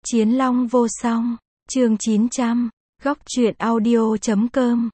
Chiến Long vô song, chương 900, góc truyện audio.com.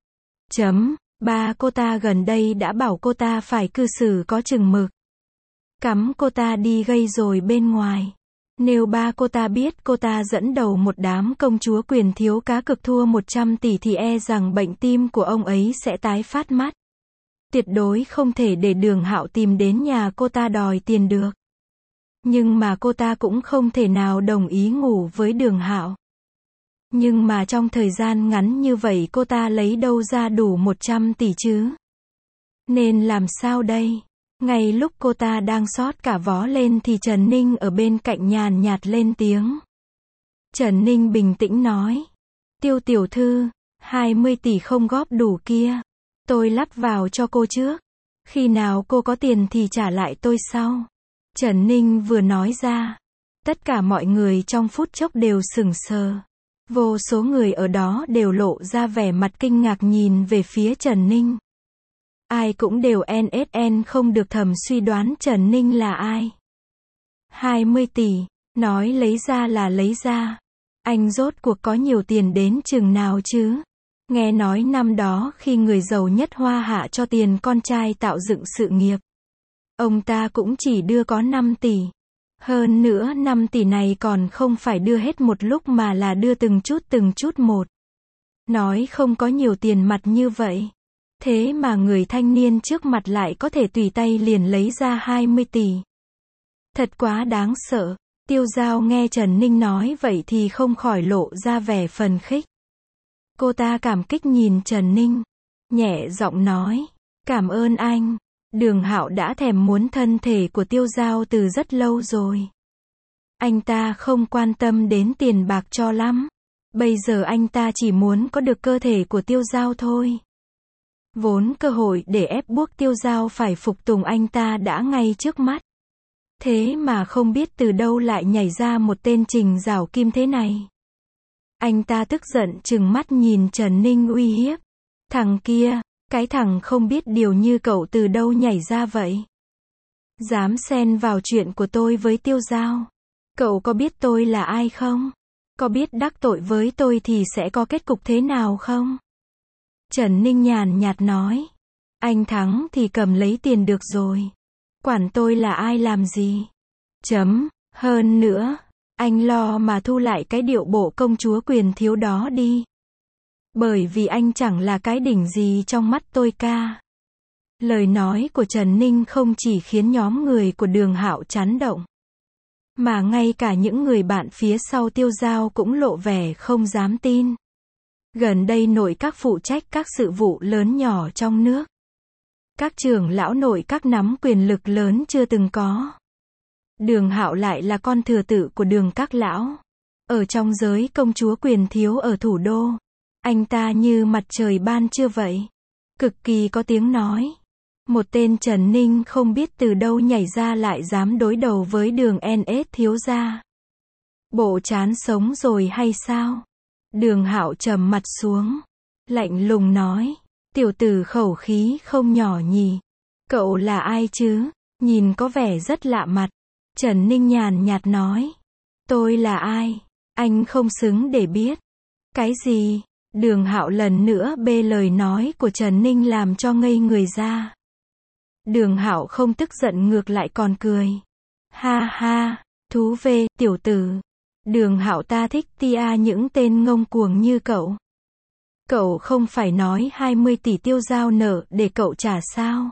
Ba cô ta gần đây đã bảo cô ta phải cư xử có chừng mực. Cắm cô ta đi gây rồi bên ngoài. Nếu ba cô ta biết cô ta dẫn đầu một đám công chúa quyền thiếu cá cược thua 100 tỷ thì e rằng bệnh tim của ông ấy sẽ tái phát mắt. Tuyệt đối không thể để Đường Hạo tìm đến nhà cô ta đòi tiền được. Nhưng mà cô ta cũng không thể nào đồng ý ngủ với Đường Hạo. Nhưng mà trong thời gian ngắn như vậy cô ta lấy đâu ra đủ 100 tỷ chứ? Nên làm sao đây? Ngay lúc cô ta đang xót cả vó lên thì Trần Ninh ở bên cạnh nhàn nhạt lên tiếng. Trần Ninh bình tĩnh nói. Tiêu tiểu thư, 20 tỷ không góp đủ kia. Tôi lắp vào cho cô trước. Khi nào cô có tiền thì trả lại tôi sau. Trần Ninh vừa nói ra. Tất cả mọi người trong phút chốc đều sững sờ. Vô số người ở đó đều lộ ra vẻ mặt kinh ngạc nhìn về phía Trần Ninh. Ai cũng đều NSN không được thầm suy đoán Trần Ninh là ai. 20 tỷ, nói lấy ra là lấy ra. Anh rốt cuộc có nhiều tiền đến chừng nào chứ? Nghe nói năm đó khi người giàu nhất Hoa Hạ cho tiền con trai tạo dựng sự nghiệp. Ông ta cũng chỉ đưa có 5 tỷ. Hơn nữa 5 tỷ này còn không phải đưa hết một lúc mà là đưa từng chút một. Nói không có nhiều tiền mặt như vậy. Thế mà người thanh niên trước mặt lại có thể tùy tay liền lấy ra 20 tỷ. Thật quá đáng sợ. Tiêu Giao nghe Trần Ninh nói vậy thì không khỏi lộ ra vẻ phấn khích. Cô ta cảm kích nhìn Trần Ninh. Nhẹ giọng nói. Cảm ơn anh. Đường Hạo đã thèm muốn thân thể của Tiêu Giao từ rất lâu rồi. Anh ta không quan tâm đến tiền bạc cho lắm. Bây giờ anh ta chỉ muốn có được cơ thể của Tiêu Giao thôi. Vốn cơ hội để ép buộc Tiêu Giao phải phục tùng anh ta đã ngay trước mắt. Thế mà không biết từ đâu lại nhảy ra một tên Trình Giảo Kim thế này. Anh ta tức giận trừng mắt nhìn Trần Ninh uy hiếp. Thằng kia, cái thằng không biết điều như cậu từ đâu nhảy ra vậy? Dám xen vào chuyện của tôi với Tiêu Giao. Cậu có biết tôi là ai không? Có biết đắc tội với tôi thì sẽ có kết cục thế nào không? Trần Ninh nhàn nhạt nói. Anh thắng thì cầm lấy tiền được rồi. Quản tôi là ai làm gì? Hơn nữa, anh lo mà thu lại cái điệu bộ công chúa quyền thiếu đó đi. Bởi vì anh chẳng là cái đỉnh gì trong mắt tôi ca. Lời nói của Trần Ninh không chỉ khiến nhóm người của Đường Hạo chấn động. Mà ngay cả những người bạn phía sau Tiêu Giao cũng lộ vẻ không dám tin. Gần đây nội các phụ trách các sự vụ lớn nhỏ trong nước. Các trưởng lão nội các nắm quyền lực lớn chưa từng có. Đường Hạo lại là con thừa tự của Đường các lão. Ở trong giới công chúa quyền thiếu ở thủ đô. Anh ta như mặt trời ban trưa vậy. Cực kỳ có tiếng nói. Một tên Trần Ninh không biết từ đâu nhảy ra lại dám đối đầu với Đường NS thiếu gia. Bộ chán sống rồi hay sao? Đường Hạo trầm mặt xuống. Lạnh lùng nói. Tiểu tử khẩu khí không nhỏ nhỉ. Cậu là ai chứ? Nhìn có vẻ rất lạ mặt. Trần Ninh nhàn nhạt nói. Tôi là ai? Anh không xứng để biết. Cái gì? Đường Hạo lần nữa bê lời nói của Trần Ninh làm cho ngây người ra. Đường Hạo không tức giận ngược lại còn cười. Ha ha, thú về, tiểu tử. Đường Hạo ta thích tia những tên ngông cuồng như cậu. Cậu không phải nói 20 tỷ Tiêu Giao nợ để cậu trả sao?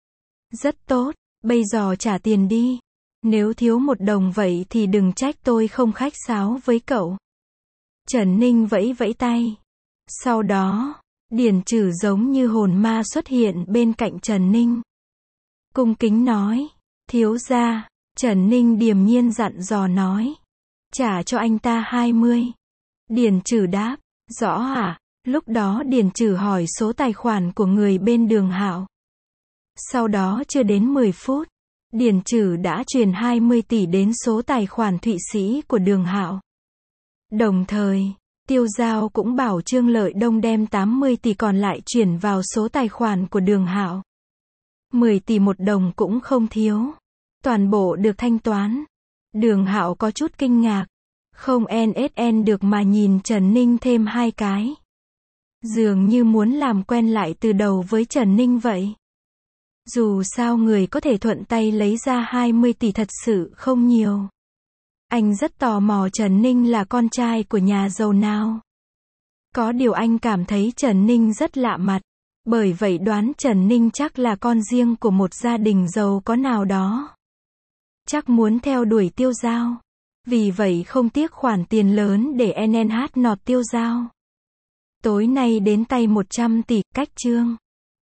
Rất tốt, bây giờ trả tiền đi. Nếu thiếu 1 đồng vậy thì đừng trách tôi không khách sáo với cậu. Trần Ninh vẫy vẫy tay. Sau đó, Điền Trử giống như hồn ma xuất hiện bên cạnh Trần Ninh. Cung kính nói. Thiếu gia. Trần Ninh điềm nhiên dặn dò nói. Trả cho anh ta 20. Điền Trử đáp. Rõ à? Lúc đó Điền Trử hỏi số tài khoản của người bên Đường Hạo. Sau đó chưa đến 10 phút, Điền Trử đã truyền 20 tỷ đến số tài khoản Thụy Sĩ của Đường Hạo. Đồng thời, Tiêu Giao cũng bảo Trương Lợi Đông đem 80 tỷ còn lại chuyển vào số tài khoản của Đường Hạo. 10 tỷ 1 đồng cũng không thiếu. Toàn bộ được thanh toán. Đường Hạo có chút kinh ngạc. Không NSN được mà nhìn Trần Ninh thêm 2 cái. Dường như muốn làm quen lại từ đầu với Trần Ninh vậy. Dù sao người có thể thuận tay lấy ra 20 tỷ thật sự không nhiều. Anh rất tò mò Trần Ninh là con trai của nhà giàu nào. Có điều anh cảm thấy Trần Ninh rất lạ mặt. Bởi vậy đoán Trần Ninh chắc là con riêng của một gia đình giàu có nào đó. Chắc muốn theo đuổi Tiêu Dao. Vì vậy không tiếc khoản tiền lớn để NNH nọt Tiêu Dao. Tối nay đến tay 100 tỷ, cách chương.